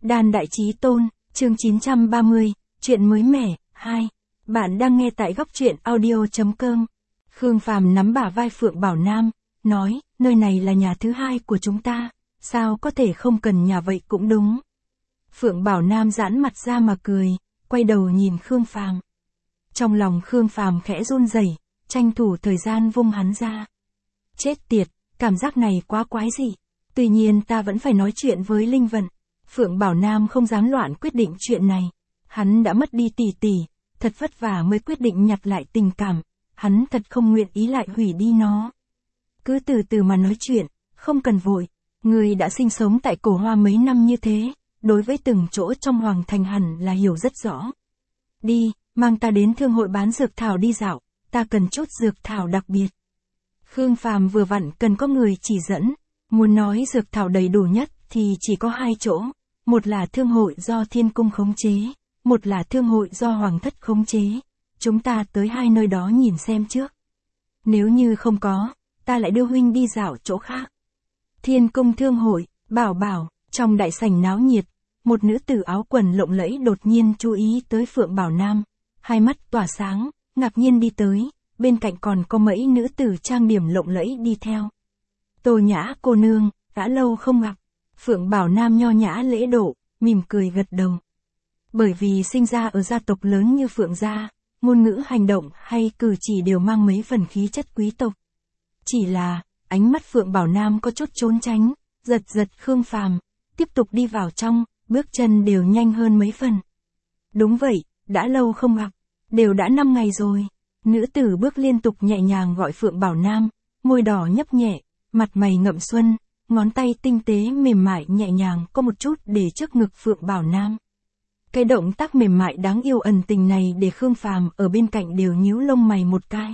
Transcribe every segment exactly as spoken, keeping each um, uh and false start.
Đan Đại Chí Tôn, chương chín trăm ba mươi, chuyện mới mẻ, hai. Bạn đang nghe tại góc truyện audio.com. Khương Phàm nắm bả vai Phượng Bảo Nam, nói, nơi này là nhà thứ hai của chúng ta, sao có thể không cần nhà vậy cũng đúng. Phượng Bảo Nam giãn mặt ra mà cười, quay đầu nhìn Khương Phàm. Trong lòng Khương Phàm khẽ run rẩy, tranh thủ thời gian vung hắn ra. Chết tiệt, cảm giác này quá quái dị. Tuy nhiên ta vẫn phải nói chuyện với Linh Vận. Phượng Bảo Nam không dám loạn quyết định chuyện này. Hắn đã mất đi tỷ tỷ, thật vất vả mới quyết định nhặt lại tình cảm. Hắn thật không nguyện ý lại hủy đi nó. Cứ từ từ mà nói chuyện, không cần vội. Người đã sinh sống tại Cổ Hoa mấy năm như thế, đối với từng chỗ trong Hoàng Thành hẳn là hiểu rất rõ. Đi, mang ta đến thương hội bán dược thảo đi dạo, ta cần chút dược thảo đặc biệt. Khương Phàm vừa vặn cần có người chỉ dẫn. Muốn nói dược thảo đầy đủ nhất thì chỉ có hai chỗ, một là thương hội do Thiên Cung khống chế, một là thương hội do Hoàng Thất khống chế. Chúng ta tới hai nơi đó nhìn xem trước. Nếu như không có, ta lại đưa huynh đi dạo chỗ khác. Thiên Cung thương hội, bảo bảo, trong đại sảnh náo nhiệt, một nữ tử áo quần lộng lẫy đột nhiên chú ý tới Phượng Bảo Nam, hai mắt tỏa sáng, ngạc nhiên đi tới, bên cạnh còn có mấy nữ tử trang điểm lộng lẫy đi theo. Tô Nhã cô nương, đã lâu không gặp. Phượng Bảo Nam nho nhã lễ độ, mỉm cười gật đầu. Bởi vì sinh ra ở gia tộc lớn như Phượng gia, ngôn ngữ hành động hay cử chỉ đều mang mấy phần khí chất quý tộc. Chỉ là, ánh mắt Phượng Bảo Nam có chút trốn tránh, giật giật Khương Phàm, tiếp tục đi vào trong, bước chân đều nhanh hơn mấy phần. Đúng vậy, đã lâu không gặp, đều đã năm ngày rồi. Nữ tử bước liên tục nhẹ nhàng gọi Phượng Bảo Nam, môi đỏ nhấp nhẹ, mặt mày ngậm xuân, ngón tay tinh tế mềm mại nhẹ nhàng có một chút để trước ngực Phượng Bảo Nam. Cái động tác mềm mại đáng yêu ẩn tình này để Khương Phàm ở bên cạnh đều nhíu lông mày một cái.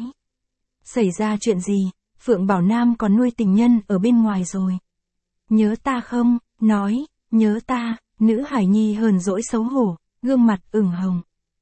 Xảy ra chuyện gì, Phượng Bảo Nam còn nuôi tình nhân ở bên ngoài rồi. Nhớ ta không, nói, nhớ ta, nữ hải nhi hờn dỗi xấu hổ, gương mặt ửng hồng.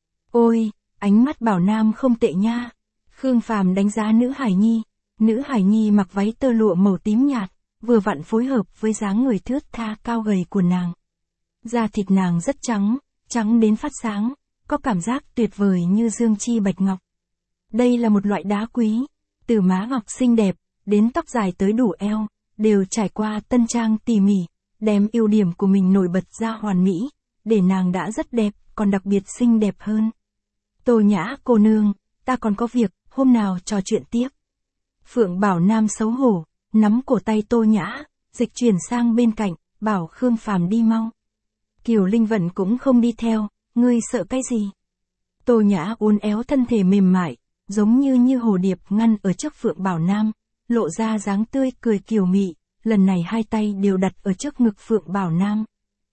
Ôi, ánh mắt Bảo Nam không tệ nha. Khương Phàm đánh giá nữ hải nhi. Nữ hải nhi mặc váy tơ lụa màu tím nhạt, vừa vặn phối hợp với dáng người thướt tha cao gầy của nàng. Da thịt nàng rất trắng, trắng đến phát sáng, có cảm giác tuyệt vời như dương chi bạch ngọc. Đây là một loại đá quý, từ má ngọc xinh đẹp, đến tóc dài tới đủ eo, đều trải qua tân trang tỉ mỉ, đem ưu điểm của mình nổi bật ra hoàn mỹ, để nàng đã rất đẹp, còn đặc biệt xinh đẹp hơn. Tô Nhã cô nương, ta còn có việc, hôm nào trò chuyện tiếp. Phượng Bảo Nam xấu hổ, nắm cổ tay Tô Nhã, dịch chuyển sang bên cạnh, bảo Khương Phàm đi mau. Kiều Linh Vận cũng không đi theo, ngươi sợ cái gì? Tô Nhã uốn éo thân thể mềm mại, giống như như hồ điệp ngăn ở trước Phượng Bảo Nam, lộ ra dáng tươi cười kiều mị, lần này hai tay đều đặt ở trước ngực Phượng Bảo Nam.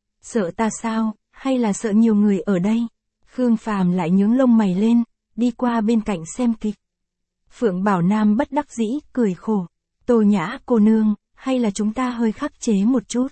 Sợ ta sao, hay là sợ nhiều người ở đây? Khương Phàm lại nhướng lông mày lên, đi qua bên cạnh xem kịch. Phượng Bảo Nam bất đắc dĩ, cười khổ. Tô Nhã cô nương, hay là chúng ta hơi khắc chế một chút.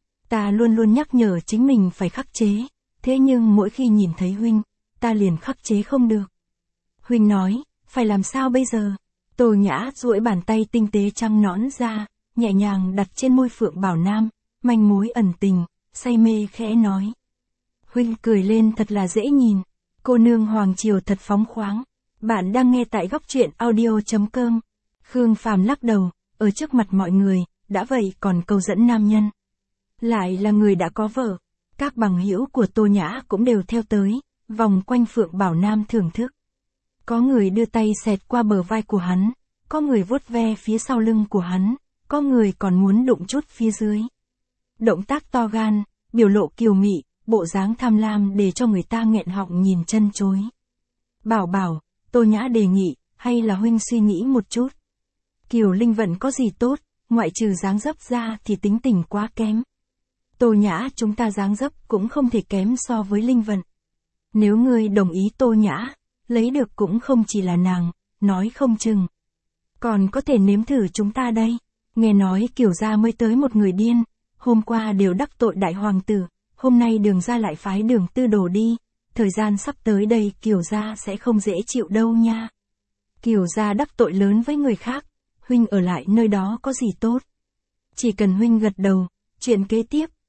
Ta luôn luôn nhắc nhở chính mình phải khắc chế, thế nhưng mỗi khi nhìn thấy huynh, ta liền khắc chế không được. Huynh nói, phải làm sao bây giờ? Tô Nhã duỗi bàn tay tinh tế trắng nõn ra, nhẹ nhàng đặt trên môi Phượng Bảo Nam, manh mối ẩn tình, say mê khẽ nói. Huynh cười lên thật là dễ nhìn, cô nương hoàng triều thật phóng khoáng. Bạn đang nghe tại góc truyện audio.com. Khương Phàm lắc đầu, ở trước mặt mọi người, đã vậy còn câu dẫn nam nhân. Lại là người đã có vợ. Các bằng hữu của Tô Nhã cũng đều theo tới, vòng quanh Phượng Bảo Nam thưởng thức. Có người đưa tay xẹt qua bờ vai của hắn, có người vuốt ve phía sau lưng của hắn, có người còn muốn đụng chút phía dưới. Động tác to gan, biểu lộ kiều mị, bộ dáng tham lam để cho người ta nghẹn họng nhìn chân chối. Bảo bảo, Tô Nhã đề nghị, hay là huynh suy nghĩ một chút. Kiều Linh Vận có gì tốt, ngoại trừ dáng dấp ra thì tính tình quá kém. Tô Nhã chúng ta dáng dấp cũng không thể kém so với Linh Vận. Nếu ngươi đồng ý Tô Nhã, lấy được cũng không chỉ là nàng, nói không chừng. Còn có thể nếm thử chúng ta đây. Nghe nói Kiều gia mới tới một người điên, hôm qua đều đắc tội đại hoàng tử, hôm nay Đường gia lại phái Đường Tư Đồ đi. Thời gian sắp tới đây Kiều gia sẽ không dễ chịu đâu nha. Kiều gia đắc tội lớn với người khác, huynh ở lại nơi đó có gì tốt. Chỉ cần huynh gật đầu, chuyện kế tiếp,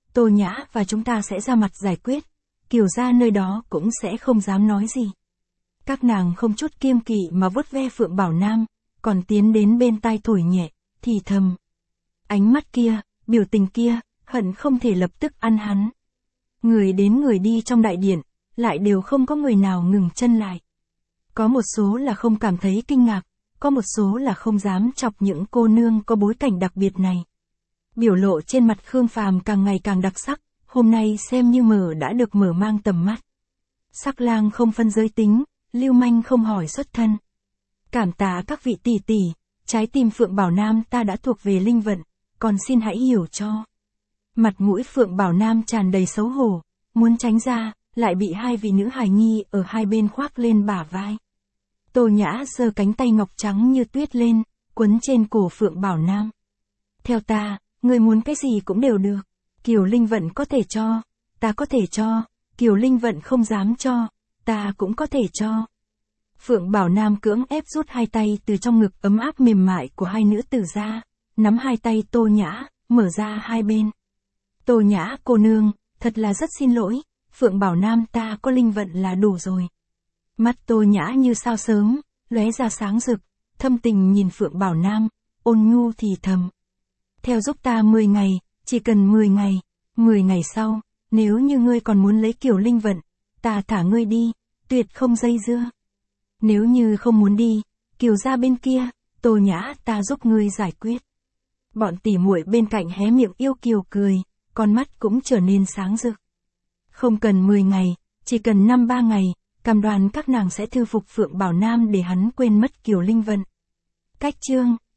Tô Nhã và chúng ta sẽ ra mặt giải quyết, Kiều gia nơi đó cũng sẽ không dám nói gì. Các nàng không chút kiêng kỵ mà vuốt ve Phượng Bảo Nam, còn tiến đến bên tai thổi nhẹ, thì thầm. Ánh mắt kia, biểu tình kia, hận không thể lập tức ăn hắn. Người đến người đi trong đại điện, lại đều không có người nào ngừng chân lại. Có một số là không cảm thấy kinh ngạc, có một số là không dám chọc những cô nương có bối cảnh đặc biệt này. Biểu lộ trên mặt Khương Phàm càng ngày càng đặc sắc, hôm nay xem như mở đã được mở mang tầm mắt. Sắc lang không phân giới tính, lưu manh không hỏi xuất thân. Cảm tạ các vị tỷ tỷ, trái tim Phượng Bảo Nam ta đã thuộc về linh vận, còn xin hãy hiểu cho. Mặt mũi Phượng Bảo Nam tràn đầy xấu hổ, muốn tránh ra, lại bị hai vị nữ hài nhi ở hai bên khoác lên bả vai. Tô Nhã giơ cánh tay ngọc trắng như tuyết lên, quấn trên cổ Phượng Bảo Nam. Theo ta, người muốn cái gì cũng đều được. Kiều Linh Vận có thể cho, ta có thể cho, Kiều Linh Vận không dám cho, ta cũng có thể cho. Phượng Bảo Nam cưỡng ép rút hai tay từ trong ngực ấm áp mềm mại của hai nữ tử ra, nắm hai tay Tô Nhã, mở ra hai bên. Tô Nhã cô nương, thật là rất xin lỗi, Phượng Bảo Nam ta có linh vận là đủ rồi. Mắt Tô Nhã như sao sớm, lóe ra sáng rực, thâm tình nhìn Phượng Bảo Nam, ôn nhu thì thầm. Theo giúp ta mười ngày, chỉ cần mười ngày, mười ngày sau, nếu như ngươi còn muốn lấy Kiều Linh vận, ta thả ngươi đi, tuyệt không dây dưa. Nếu như không muốn đi, Kiều gia bên kia, Tô Nhã ta giúp ngươi giải quyết. Bọn tỉ muội bên cạnh hé miệng yêu kiều cười, con mắt cũng trở nên sáng rực. Không cần mười ngày, chỉ cần năm ba ngày, cam đoan các nàng sẽ thư phục Phượng Bảo Nam để hắn quên mất Kiều Linh vận. Cách chương